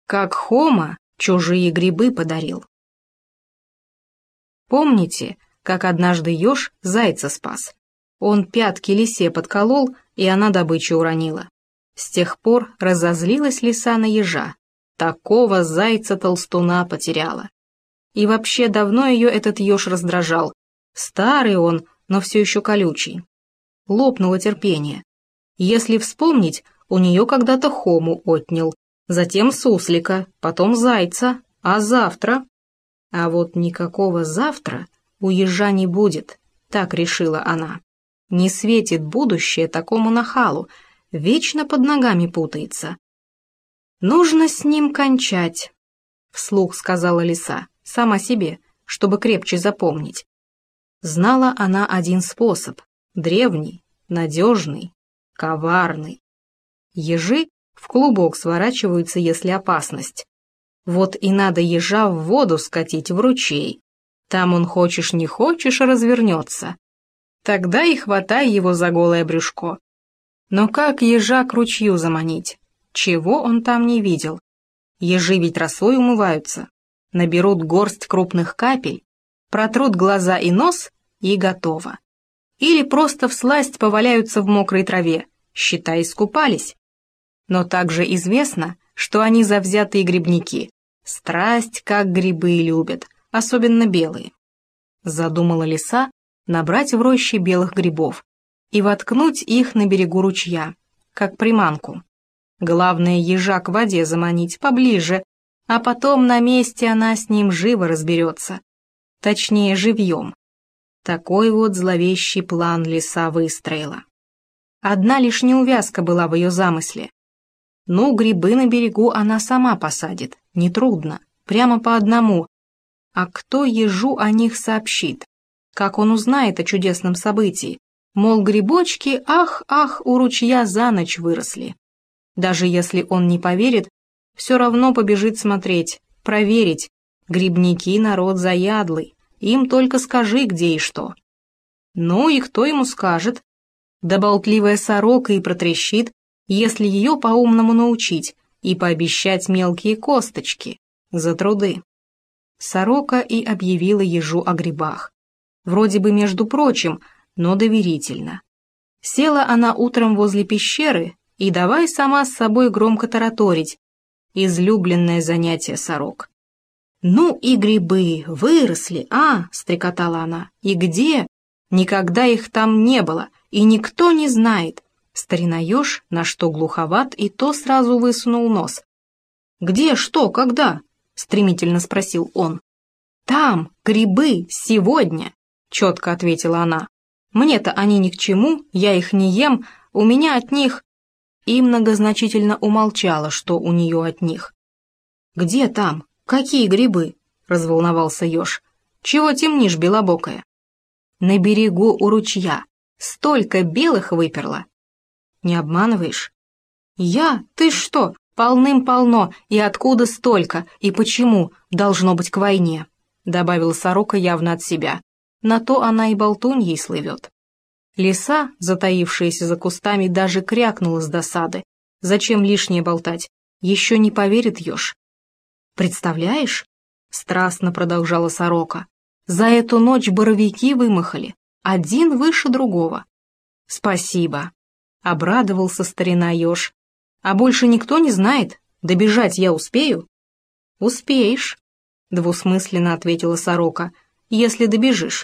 как Хома чужие грибы подарил. Помните, как однажды еж зайца спас? Он пятки лисе подколол, и она добычу уронила. С тех пор разозлилась лиса на ежа. Такого зайца-толстуна потеряла. И вообще давно ее этот еж раздражал. Старый он, но все еще колючий. Лопнуло терпение. Если вспомнить, у нее когда-то Хому отнял, затем суслика, потом зайца, а завтра... А вот никакого завтра у ежа не будет, так решила она. Не светит будущее такому нахалу, вечно под ногами путается. «Нужно с ним кончать», — вслух сказала лиса, сама себе, чтобы крепче запомнить. Знала она один способ, древний, надежный, коварный. Ежи в клубок сворачиваются, если опасность. Вот и надо ежа в воду скатить, в ручей. Там он, хочешь не хочешь, развернется. Тогда и хватай его за голое брюшко. Но как ежа к ручью заманить? Чего он там не видел? Ежи ведь росой умываются. Наберут горсть крупных капель, протрут глаза и нос, и готово. Или просто всласть поваляются в мокрой траве, считай, искупались. Но также известно, что они завзятые грибники. Страсть, как грибы любят, особенно белые. Задумала лиса набрать в роще белых грибов и воткнуть их на берегу ручья, как приманку. Главное, ежа к воде заманить поближе, а потом на месте она с ним живо разберется. Точнее, живьем. Такой вот зловещий план лиса выстроила. Одна лишь неувязка была в ее замысле. Ну, грибы на берегу она сама посадит, нетрудно, прямо по одному. А кто ежу о них сообщит? Как он узнает о чудесном событии? Мол, грибочки, ах, у ручья за ночь выросли. Даже если он не поверит, все равно побежит смотреть, проверить. Грибники народ заядлый, им только скажи, где и что. Ну и кто ему скажет? Да болтливая сорока и протрещит, если ее по-умному научить и пообещать мелкие косточки за труды. Сорока и объявила ежу о грибах. Вроде бы между прочим, но доверительно. Села она утром возле пещеры и давай сама с собой громко тараторить. Излюбленное занятие сорок. «Ну и грибы выросли, — стрекотала она, — и где? Никогда их там не было, и никто не знает». Старина-еж, на что глуховат, и то сразу высунул нос. «Где, что, когда?» — стремительно спросил он. «Там, грибы, сегодня», — четко ответила она. «Мне-то они ни к чему, я их не ем, у меня от них...» И многозначительно умолчала, что у нее от них. «Где там? Какие грибы?» — разволновался еж. «Чего темнишь, белобокая?» «На берегу у ручья. Столько белых выперла». «Не обманываешь?» «Я? Ты что? Полным-полно. И откуда столько? И почему? Должно быть к войне», — добавила сорока явно от себя. На то она и болтуньей слывет. Лиса, затаившаяся за кустами, даже крякнула с досады. Зачем лишнее болтать? Еще не поверит еж. «Представляешь?» — страстно продолжала сорока. «За эту ночь боровики вымахали, один выше другого». «Спасибо», — обрадовался старина-еж. «А больше никто не знает? Добежать я успею?» «Успеешь», — двусмысленно ответила сорока, — «если добежишь».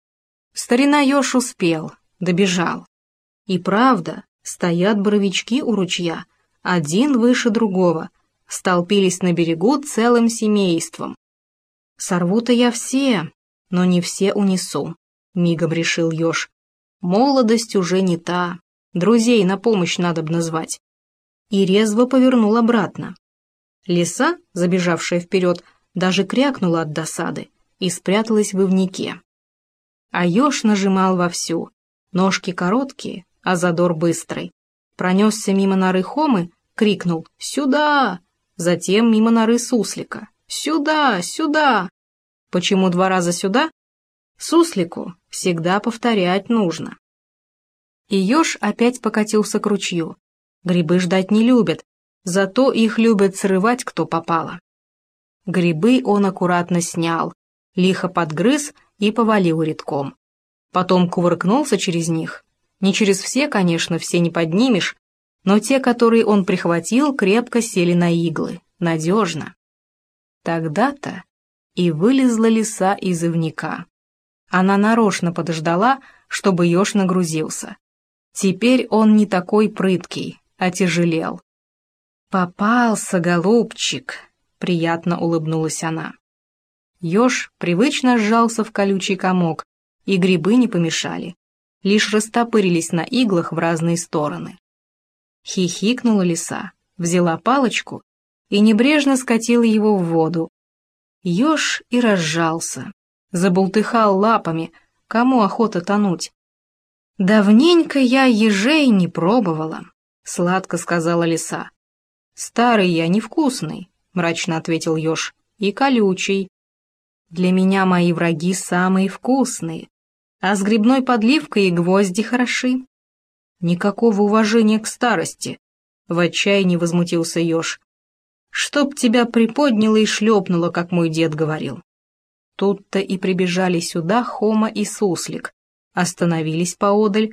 Старина-еж успел, добежал. И правда, стоят боровички у ручья, один выше другого, столпились на берегу целым семейством. «Сорву-то я все, но не все унесу», — мигом решил еж. «Молодость уже не та, друзей на помощь надобно звать». И резво повернул обратно. Лиса, забежавшая вперед, даже крякнула от досады и спряталась в ивнике. А еж нажимал вовсю, ножки короткие, а задор быстрый. Пронесся мимо норы Хомы, крикнул «Сюда!», затем мимо норы Суслика «Сюда! Сюда!». Почему 2 раза сюда? Суслику всегда повторять нужно. И еж опять покатился к ручью. Грибы ждать не любят, Зато их любят срывать кто попало. Грибы он аккуратно снял, лихо подгрыз и повалил редком. Потом кувыркнулся через них. Не через все, конечно, все не поднимешь, но те, которые он прихватил, крепко сели на иглы, надежно. Тогда-то и вылезла лиса из ивника. Она нарочно подождала, чтобы еж нагрузился. Теперь он не такой прыткий, отяжелел. «Попался, голубчик!» — приятно улыбнулась она. Еж привычно сжался в колючий комок, и грибы не помешали, лишь растопырились на иглах в разные стороны. Хихикнула лиса, взяла палочку и небрежно скатила его в воду. Еж и разжался, забултыхал лапами, кому охота тонуть. «Давненько я ежей не пробовала», — сладко сказала лиса. «Старый я невкусный», — мрачно ответил еж, — «и колючий. Для меня мои враги самые вкусные, а с грибной подливкой и гвозди хороши». «Никакого уважения к старости», — в отчаянии возмутился еж. «Чтоб тебя приподняло и шлепнуло, как мой дед говорил». Тут-то и прибежали сюда Хома и Суслик, остановились поодаль.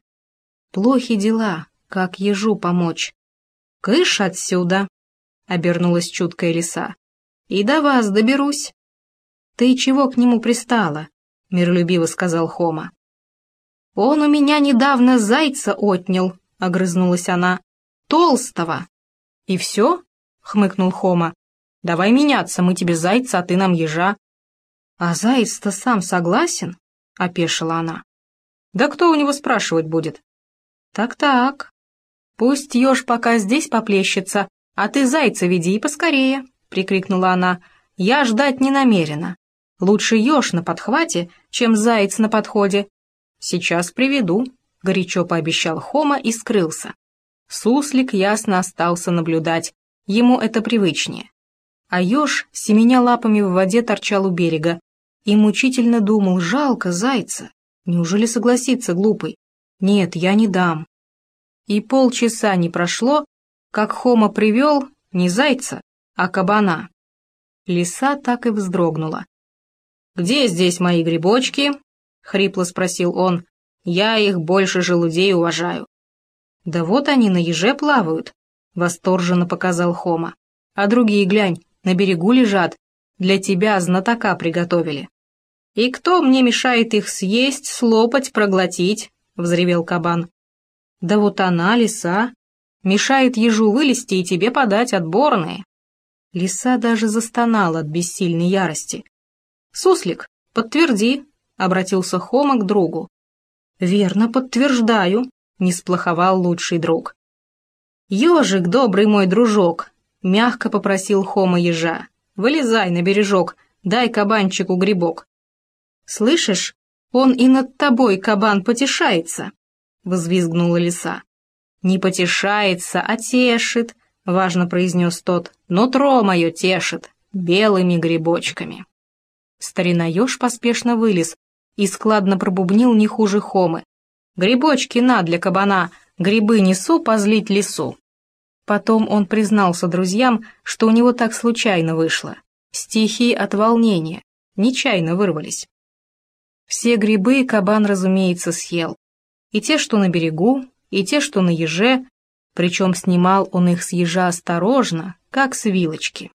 Плохи дела, как ежу помочь. «Кыш отсюда!» — обернулась чуткая лиса. «И до вас доберусь». «Ты чего к нему пристала?» — миролюбиво сказал Хома. «Он у меня недавно зайца отнял», — огрызнулась она. «Толстого». «И все?» — хмыкнул Хома. «Давай меняться, мы тебе зайца, а ты нам ежа». «А заяц-то сам согласен?» — опешила она. «Да кто у него спрашивать будет?» «Так-так. Пусть еж пока здесь поплещется, а ты зайца веди и поскорее», — прикрикнула она. «Я ждать не намерена. Лучше еж на подхвате, чем заяц на подходе». «Сейчас приведу», — горячо пообещал Хома и скрылся. Суслик ясно остался наблюдать, ему это привычнее. А еж, семеня лапами в воде, торчал у берега и мучительно думал: жалко зайца. Неужели согласится глупый? Нет, я не дам. И полчаса не прошло, как Хома привел не зайца, а кабана. Лиса так и вздрогнула. «Где здесь мои грибочки?» — хрипло спросил он. «Я их больше желудей уважаю». «Да вот они на еже плавают», — восторженно показал Хома. «А другие, глянь, на берегу лежат, для тебя знатока приготовили». «И кто мне мешает их съесть, слопать, проглотить?» — взревел кабан. «Да вот она, лиса, мешает ежу вылезти и тебе подать отборные». Лиса даже застонала от бессильной ярости. «Суслик, подтверди», — обратился Хома к другу. «Верно, подтверждаю», — не сплоховал лучший друг. «Ежик, добрый мой дружок», — мягко попросил Хома ежа, — «вылезай на бережок, дай кабанчику грибок». «Слышишь, он и над тобой, кабан, потешается», — взвизгнула лиса. «Не потешается, а тешит», — важно произнес тот. «Нутро мое тешит белыми грибочками». Старина-еж поспешно вылез и складно пробубнил не хуже Хомы. «Грибочки на для кабана, грибы несу позлить лису». Потом он признался друзьям, что у него так случайно вышло. Стихи от волнения, нечаянно вырвались. Все грибы кабан, разумеется, съел. И те, что на берегу, и те, что на еже, причем снимал он их с ежа осторожно, как с вилочки.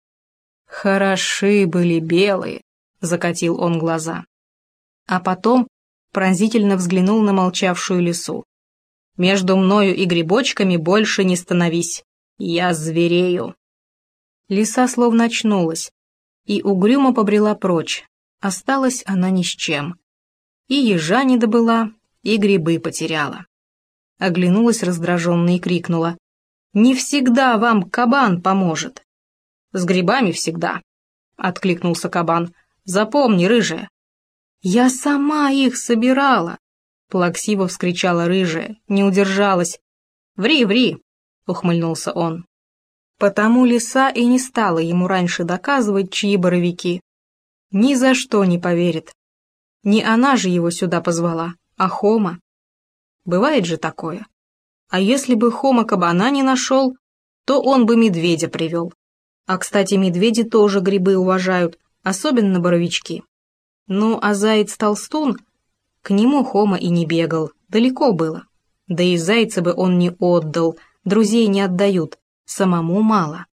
«Хороши были белые», — закатил он глаза. А потом пронзительно взглянул на молчавшую лису. «Между мною и грибочками больше не становись, я зверею». Лиса словно очнулась и угрюмо побрела прочь, осталась она ни с чем. И ежа не добыла, и грибы потеряла. Оглянулась раздраженно и крикнула: «Не всегда вам кабан поможет». «С грибами всегда», — откликнулся кабан. «Запомни, рыжая». «Я сама их собирала», — плаксиво вскричала рыжая, не удержалась. «Ври, ври», — ухмыльнулся он. Потому лиса и не стала ему раньше доказывать, чьи боровики. Ни за что не поверит. Не она же его сюда позвала, а Хома. Бывает же такое. А если бы Хома кабана не нашел, то он бы медведя привел. А, кстати, медведи тоже грибы уважают, особенно боровички. Ну, а заяц-толстун, к нему Хома и не бегал, далеко было. Да и зайца бы он не отдал, друзей не отдают, самому мало.